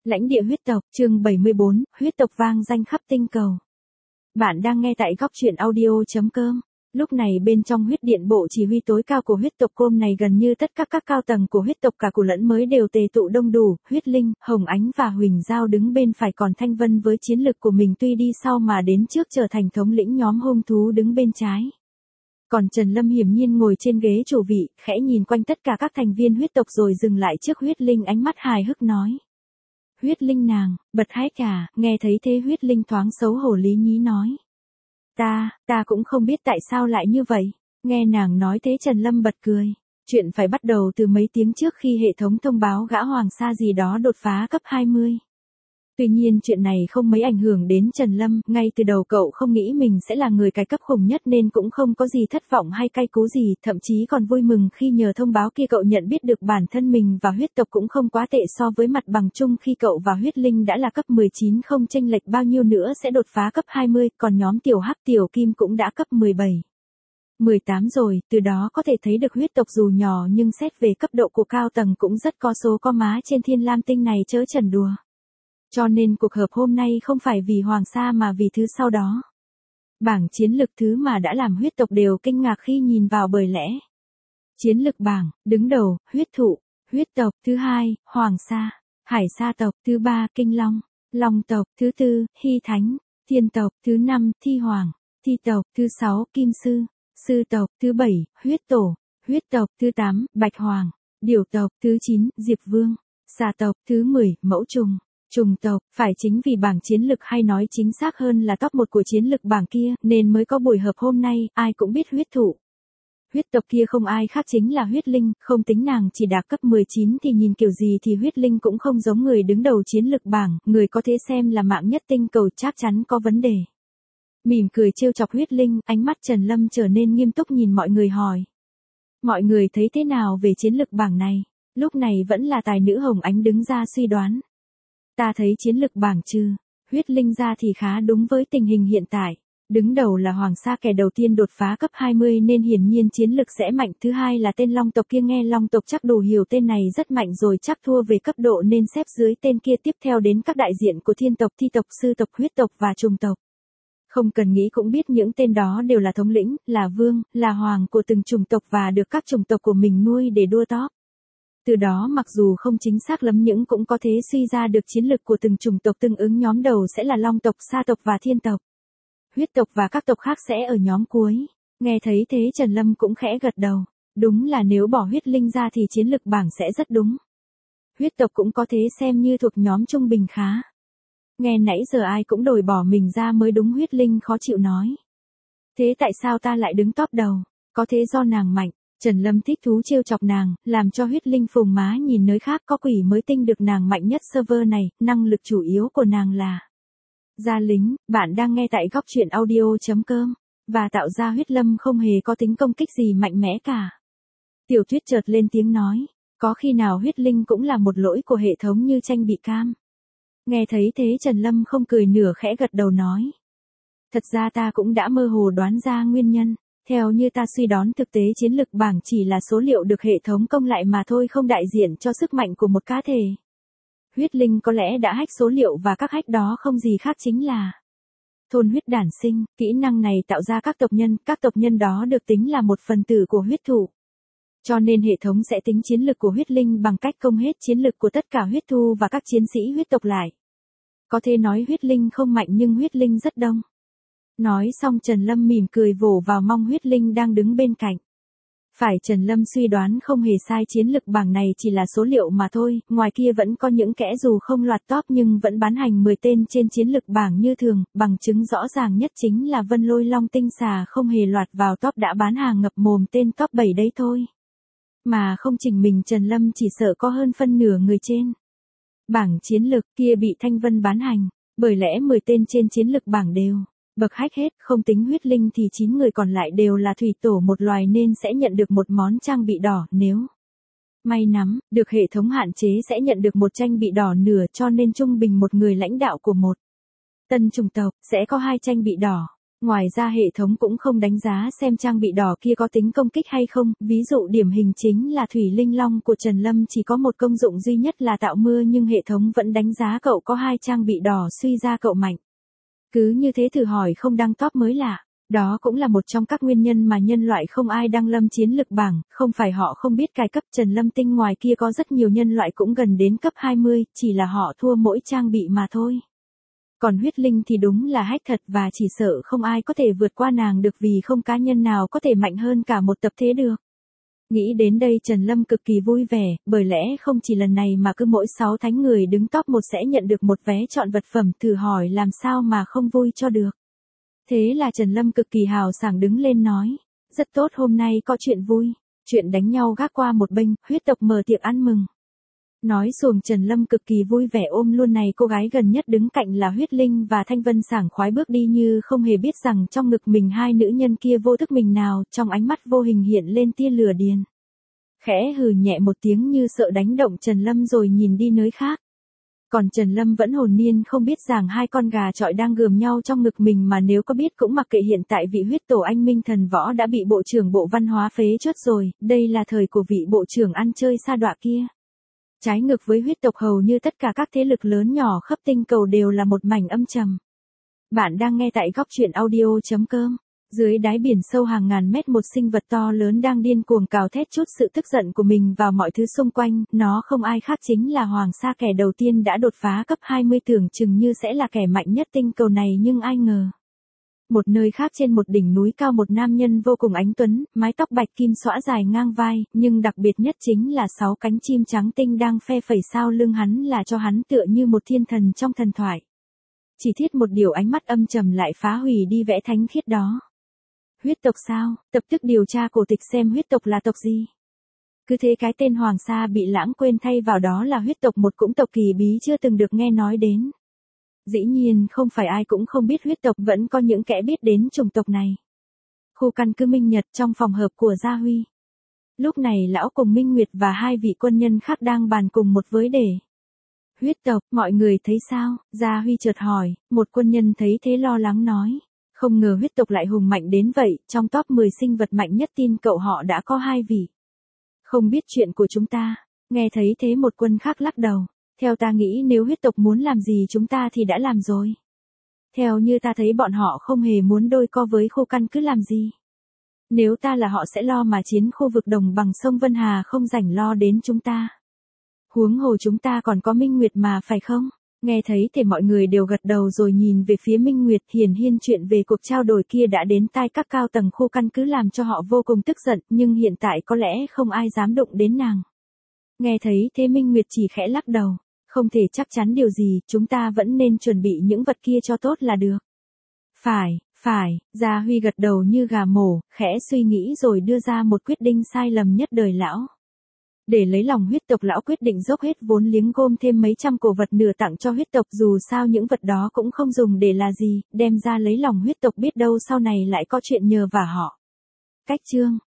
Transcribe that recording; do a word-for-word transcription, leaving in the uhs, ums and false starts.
Lãnh địa huyết tộc, chương bảy mươi bốn, huyết tộc vang danh khắp tinh cầu. Bạn đang nghe tại góc truyện audio.com. Lúc này bên trong huyết điện bộ chỉ huy tối cao của huyết tộc Côm này gần như tất cả các cao tầng của huyết tộc cả cũ lẫn mới đều tề tụ đông đủ, huyết linh, Hồng Ánh và Huỳnh Giao đứng bên phải, còn Thanh Vân với chiến lực của mình tuy đi sau mà đến trước trở thành thống lĩnh nhóm hung thú đứng bên trái. Còn Trần Lâm hiển nhiên ngồi trên ghế chủ vị, khẽ nhìn quanh tất cả các thành viên huyết tộc rồi dừng lại trước huyết linh, ánh mắt hài hước nói. Huyết linh nàng, bật hái cả, nghe thấy thế huyết linh thoáng xấu hổ lý nhí nói. Ta, ta cũng không biết tại sao lại như vậy. Nghe nàng nói thế Trần Lâm bật cười. Chuyện phải bắt đầu từ mấy tiếng trước khi hệ thống thông báo gã Hoàng Sa gì đó đột phá cấp hai mươi. Tuy nhiên chuyện này không mấy ảnh hưởng đến Trần Lâm, ngay từ đầu cậu không nghĩ mình sẽ là người cái cấp khủng nhất nên cũng không có gì thất vọng hay cay cú gì, thậm chí còn vui mừng khi nhờ thông báo kia cậu nhận biết được bản thân mình và huyết tộc cũng không quá tệ so với mặt bằng chung khi cậu và huyết linh đã là cấp mười chín, không chênh lệch bao nhiêu nữa sẽ đột phá cấp hai mươi, còn nhóm tiểu hắc tiểu kim cũng đã cấp mười bảy. mười tám rồi, từ đó có thể thấy được huyết tộc dù nhỏ nhưng xét về cấp độ của cao tầng cũng rất có số có má trên thiên lam tinh này chớ trần đùa. Cho nên cuộc họp hôm nay không phải vì Hoàng Sa mà vì thứ sau đó. Bảng chiến lực thứ mà đã làm huyết tộc đều kinh ngạc khi nhìn vào, bởi lẽ. Chiến lực bảng, đứng đầu, huyết thụ, huyết tộc, thứ hai, Hoàng Sa, Hải Sa tộc, thứ ba, Kinh Long, Long tộc, thứ tư, Hy Thánh, Thiên tộc, thứ năm, Thi Hoàng, Thi tộc, thứ sáu, Kim Sư, Sư tộc, thứ bảy, Huyết Tổ, huyết tộc, thứ tám, Bạch Hoàng, Điểu tộc, thứ chín, Diệp Vương, Xà tộc, thứ mười, Mẫu Trùng. Trùng tộc, phải chính vì bảng chiến lực hay nói chính xác hơn là top một của chiến lực bảng kia, nên mới có buổi họp hôm nay, ai cũng biết huyết thụ. Huyết tộc kia không ai khác chính là huyết linh, không tính nàng chỉ đạt cấp mười chín thì nhìn kiểu gì thì huyết linh cũng không giống người đứng đầu chiến lực bảng, người có thể xem là mạng nhất tinh cầu chắc chắn có vấn đề. Mỉm cười trêu chọc huyết linh, ánh mắt Trần Lâm trở nên nghiêm túc nhìn mọi người hỏi. Mọi người thấy thế nào về chiến lực bảng này? Lúc này vẫn là tài nữ Hồng Ánh đứng ra suy đoán. Ta thấy chiến lực bảng trừ huyết linh ra thì khá đúng với tình hình hiện tại. Đứng đầu là Hoàng Sa, kẻ đầu tiên đột phá cấp hai mươi nên hiển nhiên chiến lực sẽ mạnh. Thứ hai là tên Long tộc kia, nghe Long tộc chắc đủ hiểu tên này rất mạnh rồi, chắc thua về cấp độ nên xếp dưới tên kia. Tiếp theo đến các đại diện của Thiên tộc, Thi tộc, Sư tộc, huyết tộc và Trùng tộc. Không cần nghĩ cũng biết những tên đó đều là thống lĩnh, là vương, là hoàng của từng chủng tộc và được các chủng tộc của mình nuôi để đua top. Từ đó mặc dù không chính xác lắm nhưng cũng có thể suy ra được chiến lực của từng chủng tộc tương ứng. Nhóm đầu sẽ là Long tộc, Sa tộc và Thiên tộc. Huyết tộc và các tộc khác sẽ ở nhóm cuối. Nghe thấy thế Trần Lâm cũng khẽ gật đầu. Đúng là nếu bỏ huyết linh ra thì chiến lực bảng sẽ rất đúng. Huyết tộc cũng có thể xem như thuộc nhóm trung bình khá. Nghe nãy giờ ai cũng đổi bỏ mình ra mới đúng, huyết linh khó chịu nói. Thế tại sao ta lại đứng top đầu? Có thế do nàng mạnh. Trần Lâm thích thú trêu chọc nàng, làm cho huyết linh phùng má nhìn nơi khác. Có quỷ mới tinh được nàng mạnh nhất server này, năng lực chủ yếu của nàng là gia lính. Bạn đang nghe tại góc truyện audio.com. Và tạo ra huyết lâm không hề có tính công kích gì mạnh mẽ cả. Tiểu Tuyết chợt lên tiếng nói, có khi nào huyết linh cũng là một lỗi của hệ thống như tranh bị cam? Nghe thấy thế Trần Lâm không cười nửa khẽ gật đầu nói. Thật ra ta cũng đã mơ hồ đoán ra nguyên nhân. Theo như ta suy đoán, thực tế chiến lực bảng chỉ là số liệu được hệ thống công lại mà thôi, không đại diện cho sức mạnh của một cá thể. Huyết linh có lẽ đã hack số liệu và các hack đó không gì khác chính là thôn huyết đản sinh. Kỹ năng này tạo ra các tộc nhân, các tộc nhân đó được tính là một phần tử của huyết thụ. Cho nên hệ thống sẽ tính chiến lực của huyết linh bằng cách công hết chiến lực của tất cả huyết thu và các chiến sĩ huyết tộc lại. Có thể nói huyết linh không mạnh nhưng huyết linh rất đông. Nói xong Trần Lâm mỉm cười vỗ vào mong huyết linh đang đứng bên cạnh. Phải, Trần Lâm suy đoán không hề sai, chiến lực bảng này chỉ là số liệu mà thôi, ngoài kia vẫn có những kẻ dù không loạt top nhưng vẫn bán hành mười tên trên chiến lực bảng như thường. Bằng chứng rõ ràng nhất chính là Vân Lôi Long Tinh Xà không hề loạt vào top đã bán hàng ngập mồm tên top bảy đấy thôi. Mà không chỉnh mình Trần Lâm chỉ sợ có hơn phân nửa người trên bảng chiến lực kia bị Thanh Vân bán hành, bởi lẽ mười tên trên chiến lực bảng đều bậc hack hết, không tính huyết linh thì chín người còn lại đều là thủy tổ một loài nên sẽ nhận được một món trang bị đỏ, nếu may nắm được hệ thống hạn chế sẽ nhận được một trang bị đỏ nửa, cho nên trung bình một người lãnh đạo của một tân chủng tộc sẽ có hai trang bị đỏ. Ngoài ra hệ thống cũng không đánh giá xem trang bị đỏ kia có tính công kích hay không, ví dụ điển hình chính là Thủy Linh Long của Trần Lâm chỉ có một công dụng duy nhất là tạo mưa nhưng hệ thống vẫn đánh giá cậu có hai trang bị đỏ suy ra cậu mạnh. Cứ như thế thử hỏi không đăng top mới lạ. Đó cũng là một trong các nguyên nhân mà nhân loại không ai đăng lâm chiến lực bảng, không phải họ không biết cài cấp Trần Lâm tinh ngoài kia có rất nhiều nhân loại cũng gần đến cấp hai mươi, chỉ là họ thua mỗi trang bị mà thôi. Còn huyết linh thì đúng là hack thật và chỉ sợ không ai có thể vượt qua nàng được vì không cá nhân nào có thể mạnh hơn cả một tập thể được. Nghĩ đến đây Trần Lâm cực kỳ vui vẻ, bởi lẽ không chỉ lần này mà cứ mỗi sáu thánh người đứng top một sẽ nhận được một vé chọn vật phẩm, thử hỏi làm sao mà không vui cho được. Thế là Trần Lâm cực kỳ hào sảng đứng lên nói, rất tốt hôm nay có chuyện vui, chuyện đánh nhau gác qua một bên, huyết tộc mở tiệc ăn mừng. Nói xuồng Trần Lâm cực kỳ vui vẻ ôm luôn này cô gái gần nhất đứng cạnh là huyết linh và Thanh Vân sảng khoái bước đi như không hề biết rằng trong ngực mình hai nữ nhân kia vô thức mình nào, trong ánh mắt vô hình hiện lên tia lửa điên. Khẽ hừ nhẹ một tiếng như sợ đánh động Trần Lâm rồi nhìn đi nơi khác. Còn Trần Lâm vẫn hồn nhiên không biết rằng hai con gà trọi đang gườm nhau trong ngực mình mà nếu có biết cũng mặc kệ hiện tại vị huyết tổ anh minh thần võ đã bị bộ trưởng bộ văn hóa phế chốt rồi, đây là thời của vị bộ trưởng ăn chơi sa đọa kia. Trái ngược với huyết tộc hầu như tất cả các thế lực lớn nhỏ khắp tinh cầu đều là một mảnh âm trầm. Bạn đang nghe tại góc truyện audio chấm com. Dưới đáy biển sâu hàng ngàn mét một sinh vật to lớn đang điên cuồng cào thét chút sự tức giận của mình vào mọi thứ xung quanh, nó không ai khác chính là Hoàng Sa kẻ đầu tiên đã đột phá cấp hai mươi tưởng chừng như sẽ là kẻ mạnh nhất tinh cầu này nhưng ai ngờ. Một nơi khác trên một đỉnh núi cao một nam nhân vô cùng ánh tuấn, mái tóc bạch kim xõa dài ngang vai, nhưng đặc biệt nhất chính là sáu cánh chim trắng tinh đang phe phẩy sau lưng hắn là cho hắn tựa như một thiên thần trong thần thoại. Chỉ thiết một điều ánh mắt âm trầm lại phá hủy đi vẻ thánh khiết đó. Huyết tộc sao? Tập tức điều tra cổ tịch xem huyết tộc là tộc gì. Cứ thế cái tên Hoàng Sa bị lãng quên thay vào đó là huyết tộc một cũng tộc kỳ bí chưa từng được nghe nói đến. Dĩ nhiên không phải ai cũng không biết huyết tộc vẫn có những kẻ biết đến chủng tộc này. Khu căn cứ Minh Nhật trong phòng họp của Gia Huy. Lúc này lão cùng Minh Nguyệt và hai vị quân nhân khác đang bàn cùng một vấn đề. Huyết tộc, mọi người thấy sao? Gia Huy chợt hỏi, một quân nhân thấy thế lo lắng nói. Không ngờ huyết tộc lại hùng mạnh đến vậy, trong top mười sinh vật mạnh nhất tin cậu họ đã có hai vị. Không biết chuyện của chúng ta, nghe thấy thế một quân khác lắc đầu. Theo ta nghĩ nếu huyết tộc muốn làm gì chúng ta thì đã làm rồi. Theo như ta thấy bọn họ không hề muốn đôi co với khu căn cứ làm gì. Nếu ta là họ sẽ lo mà chiến khu vực đồng bằng sông Vân Hà không rảnh lo đến chúng ta. Huống hồ chúng ta còn có Minh Nguyệt mà phải không? Nghe thấy thì mọi người đều gật đầu rồi nhìn về phía Minh Nguyệt. Hiển nhiên chuyện về cuộc trao đổi kia đã đến tai các cao tầng khu căn cứ làm cho họ vô cùng tức giận, nhưng hiện tại có lẽ không ai dám đụng đến nàng. Nghe thấy thế Minh Nguyệt chỉ khẽ lắc đầu. Không thể chắc chắn điều gì, chúng ta vẫn nên chuẩn bị những vật kia cho tốt là được. Phải, phải, Gia Huy gật đầu như gà mổ, khẽ suy nghĩ rồi đưa ra một quyết định sai lầm nhất đời lão. Để lấy lòng huyết tộc lão quyết định dốc hết vốn liếng gom thêm mấy trăm cổ vật nửa tặng cho huyết tộc dù sao những vật đó cũng không dùng để là gì, đem ra lấy lòng huyết tộc biết đâu sau này lại có chuyện nhờ vả họ. Cách chương